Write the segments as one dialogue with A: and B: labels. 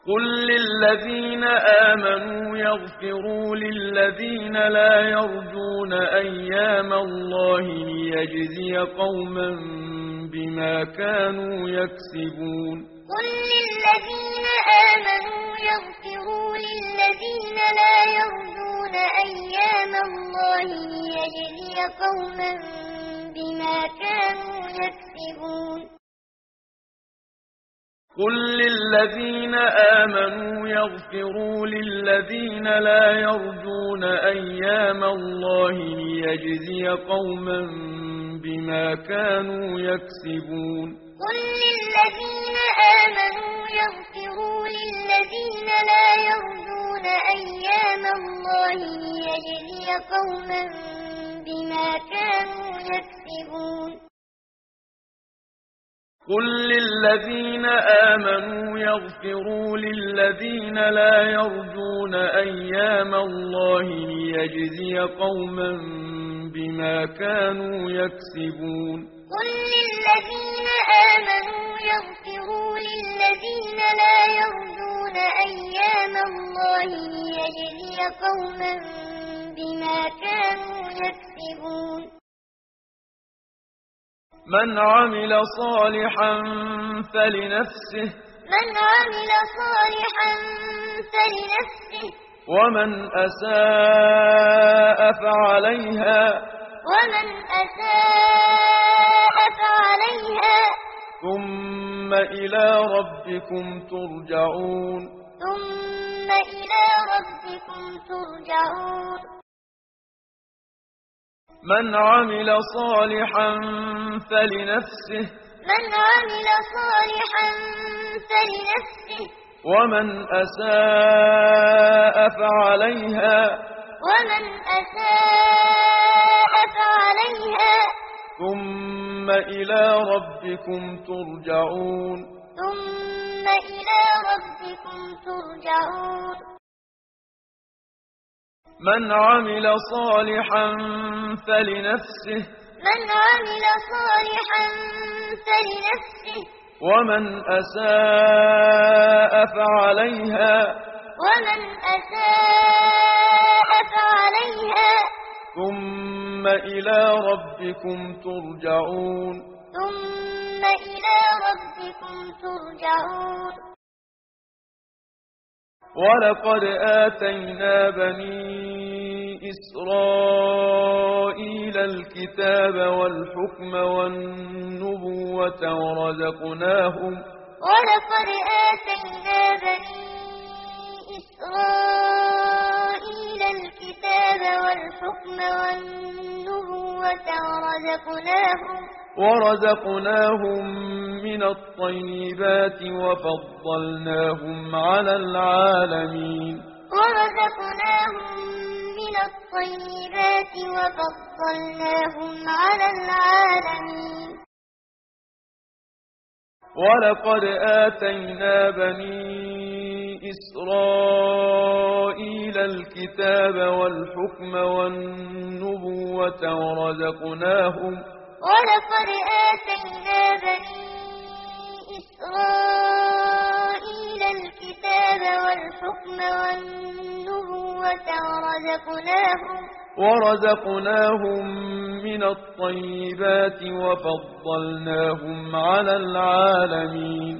A: قل للذين آمنوا يغفروا للذين لا يرجون أيام الله ليجزي قوما بما كانوا يكسبون
B: قل للذين آمنوا يغفروا للذين لا يرجون أيام الله ليجزي قوما بما كانوا يكسبون
A: قل للذين آمنوا يغفروا للذين لا يرجون أيام الله ليجزي قوما بما كانوا يكسبون
B: قل للذين آمنوا يغفروا للذين لا يرجون أيام الله ليجزي قوما بما كانوا يكسبون
A: قل للذين آمنوا يغفروا للذين لا يرجون أيام الله ليجزي قوما بما كانوا يكسبون
B: قل للذين آمنوا يغفروا للذين لا يرجون أيام الله ليجزي قوما بما كانوا يكسبون
A: من عمل صالحا فلنفسه ومن أساء فعليها ثم إلى ربكم ترجعون من عمل صالحا فلنفسه ومن أساء فعليها ثم إلى ربكم ترجعون من عمل صالحا فلنفسه ومن أساء فعليها ثم إلى ربكم ترجعون ولقد آتينا بني إسرائيل الكتاب والحكم والنبوة ورزقناهم ورزقناهم من الطيبات وفضلناهم على العالمين ولقد آتينا بني إسرائيل الكتاب والحكم والنبوة ورزقناهم ورزقناهم من الطيبات وفضلناهم على العالمين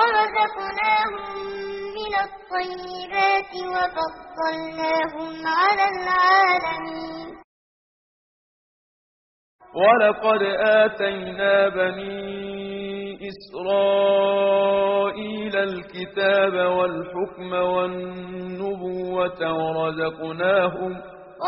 A: ولقد آتينا بني إسرائيل الكتاب والحكم والنبوة ورزقناهم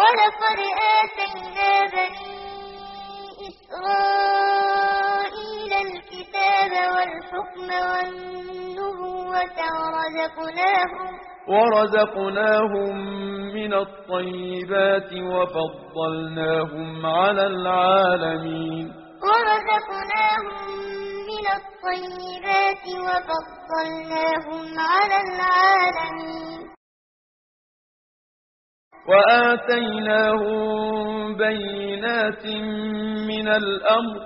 A: ورزقناهم من الطيبات وفضلناهم على العالمين وآتيناهم بينات من الأمر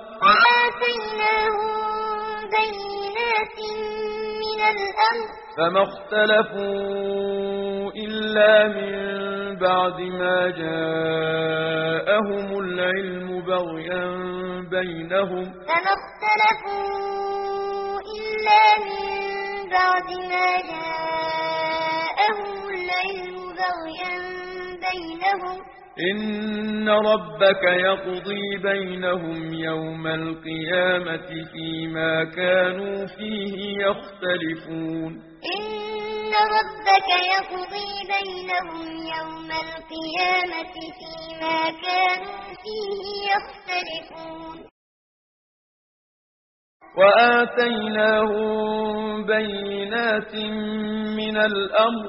A: فما اختلفوا إلا من بعد ما جاءهم العلم بغيا بينهم
B: فما اختلفوا إلا من بعد ما جاءهم العلم بغيا بينهم
A: إن ربك يقضي بينهم يوم القيامة فيما كانوا فيه يختلفون
B: إن ربك يقضي بينهم يوم القيامة فيما كانوا فيه يختلفون
A: وآتيناهم بينات من الأمر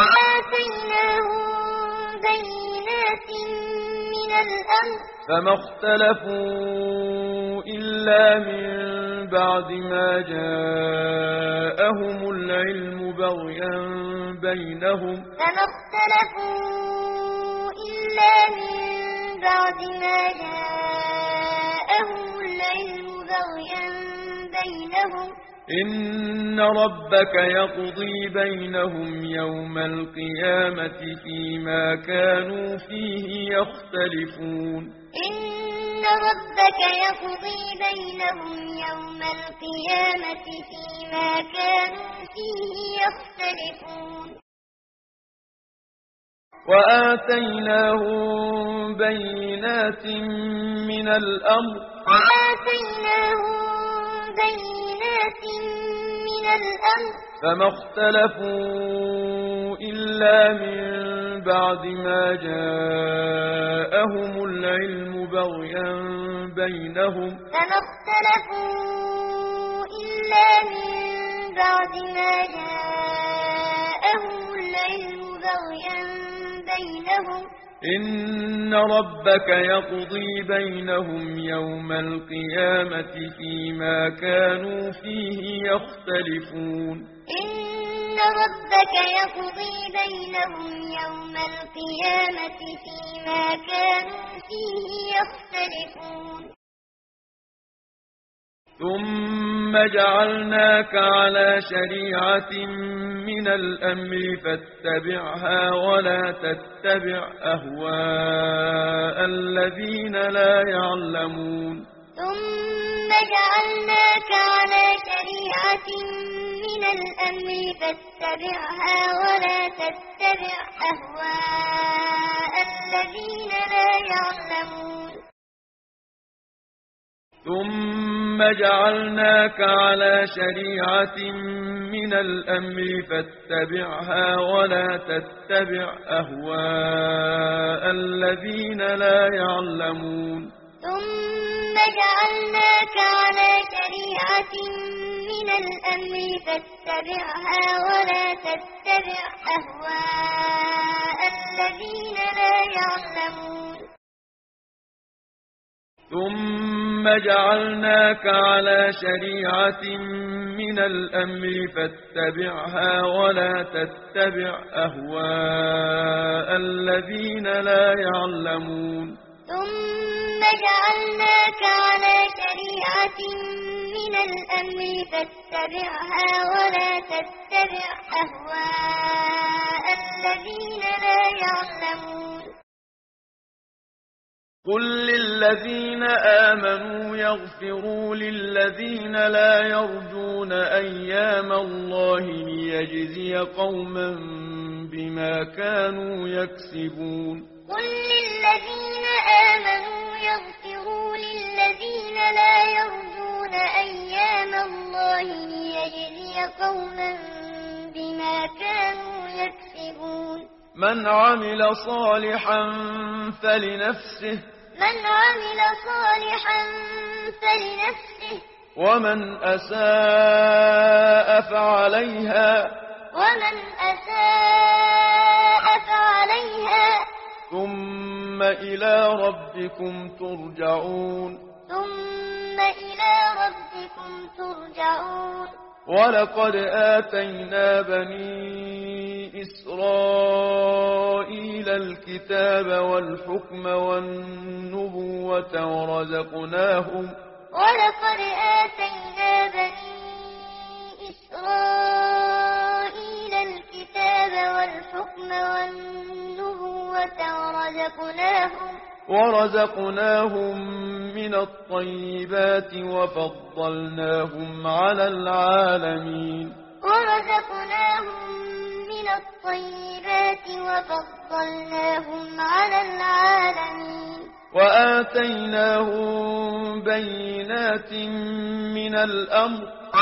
A: فما اختلفوا إلا من بعد ما جاءهم العلم بغيا بينهم
B: فما اختلفوا إلا من بعد ما جاءهم العلم بغيا بينهم
A: إن ربك يقضي بينهم يوم القيامة فيما كانوا فيه يختلفون
B: إن ربك يقضي بينهم يوم القيامة فيما كانوا فيه يختلفون
A: وآتيناهم بينات من الأمر فما اختلفوا إلا من بعد ما جاءهم العلم بغيا بينهم
B: فما اختلفوا إلا من بعد ما جاءهم العلم بغيا بينهم
A: إن ربك يقضي بينهم يوم القيامة فيما كانوا فيه يختلفون
B: إن ربك يقضي بينهم يوم القيامة فيما كانوا فيه يختلفون
A: ثم جعلناك على شريعة من الأمر فاتبعها ولا تتبع أهواء الذين لا يعلمون
B: ثم جعلناك على شريعة من الأمر فاتبعها ولا تتبع أهواء الذين لا يعلمون
A: ثم جعلناك على شريعة من الأمر فاتبعها ولا تتبع أهواء الذين لا يعلمون
B: ثم جعلناك على شريعة من الأمر فاتبعها ولا تتبع أهواء الذين لا يعلمون
A: ثم جعلناك على شريعة من الأمر فاتبعها ولا تتبع أهواء الذين لا يعلمون
B: ثم جعلناك على شريعة من الأمر فاتبعها ولا تتبع أهواء الذين لا يعلمون
A: قل للذين آمنوا يغفروا للذين لا يرجون أيام الله ليجزي قوما بما كانوا يكسبون
B: قل للذين آمنوا يغفروا للذين لا يرجون أيام الله ليجزي قوما بما كانوا يكسبون
A: من عمل صالحا فلنفسه ومن أساء فعليها ثم إلى ربكم ترجعون ولقد آتينا بني إسرائيل الكتاب والحكم والنبوة
B: ورزقناهم والحكم والنبوة
A: ورزقناهم من الطيبات وفضلناهم على العالمين وآتيناهم بينات من الأمر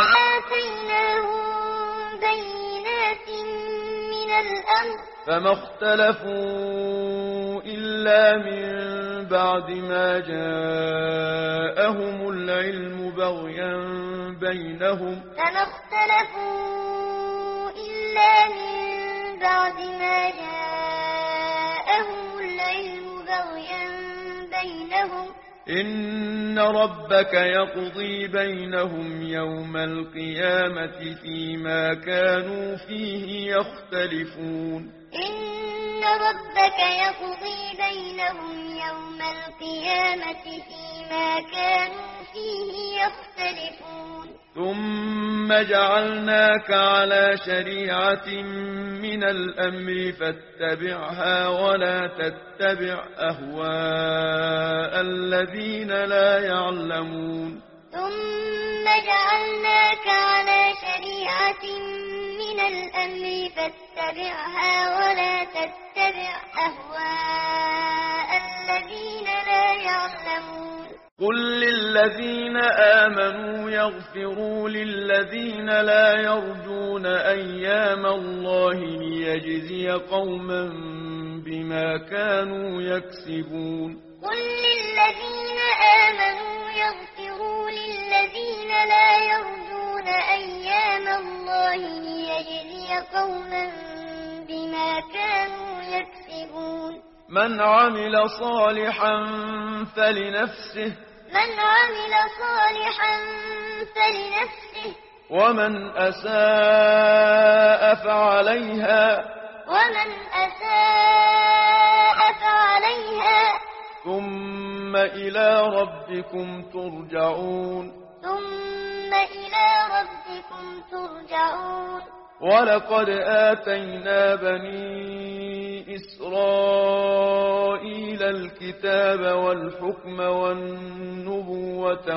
A: فما اختلفوا إلا من بعد ما جاءهم العلم بغيا بينهم إن ربك يقضي بينهم يوم القيامة فيما كانوا فيه يختلفون ثم جعلناك على شريعة من الأمر فاتبعها ولا تتبع أهواء الذين لا يعلمون قل للذين آمنوا يغفروا للذين لا يرجون أيام الله ليجزي قوما بما كانوا يكسبون من عمل صالحا فلنفسه ومن أساء فعليها ثم إلى ربكم ترجعون ولقد آتينا بني إسرائيل الكتاب والحكم والنبوة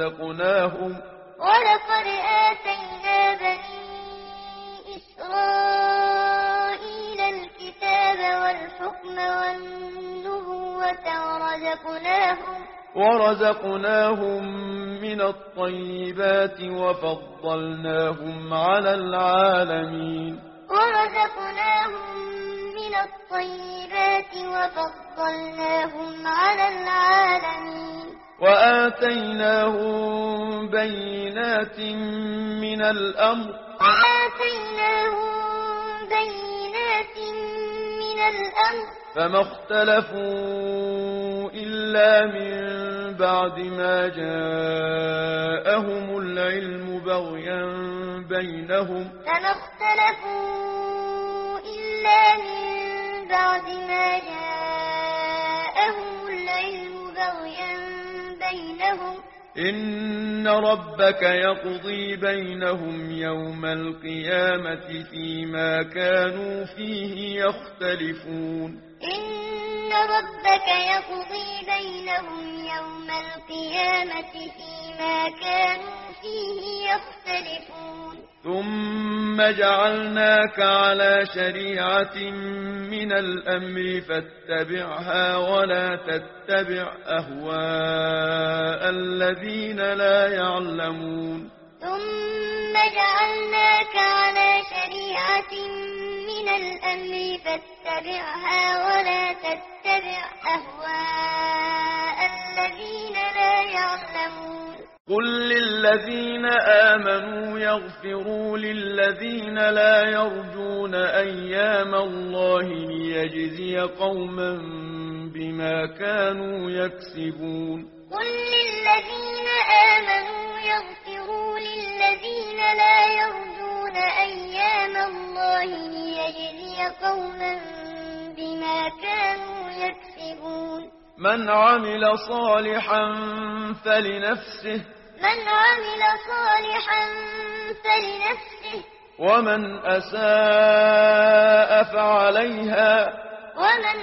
A: ورزقناهم من الطيبات وفضلناهم على العالمين وآتيناهم بينات من الأمر فما اختلفوا إلا من بعد ما جاءهم العلم بغيا بينهم إن ربك يقضي بينهم يوم القيامة فيما كانوا فيه يختلفون ثم جعلناك على شريعة من الأمر فاتبعها ولا تتبع أهواء الذين لا يعلمون قل للذين آمنوا يغفروا للذين لا يرجون أيام الله ليجزي قوما بما كانوا يكسبون من عمل صالحا فلنفسه ومن أساء فعليها فعليها
B: ومن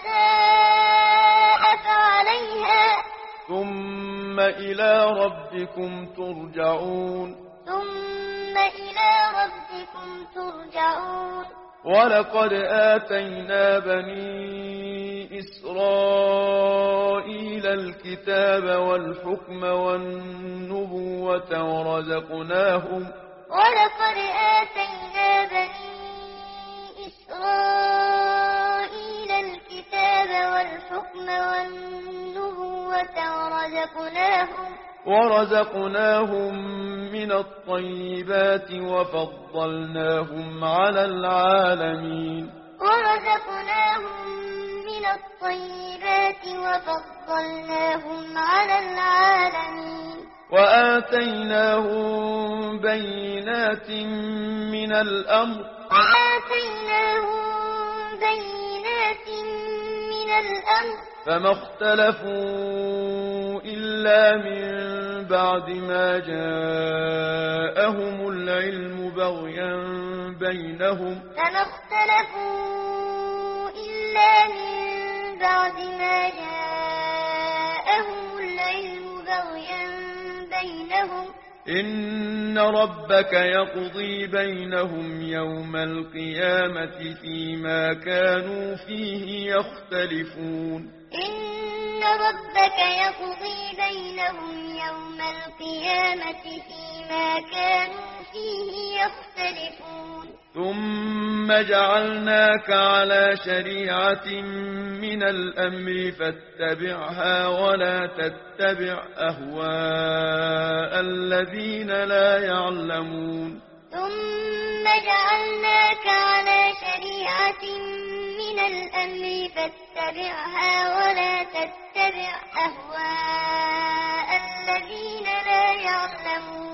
B: أساء فعليها
A: ثم إلى ربكم ترجعون
B: ثم إلى ربكم ترجعون
A: ولقد آتينا بني إسرائيل الكتاب والحكم والنبوة
B: ولقد آتينا بني إسرائيل الكتاب والحكم والنبوة
A: ورزقناهم من الطيبات وفضلناهم على العالمين وآتيناهم بينات من الأمر فما اختلفوا إلا من بعد ما جاءهم العلم بغيا بينهم إن ربك يقضي بينهم يوم القيامة فيما كانوا فيه يختلفون
B: إن ربك يقضي بينهم يوم القيامة فيما كانوا فيه يختلفون
A: ثم جعلناك على شريعة من الأمر فاتبعها ولا تتبع أهواء الذين لا يعلمون
B: ثم جعلناك على شريعة من الأمر فاتبعها ولا تتبع أهواء الذين لا يعلمون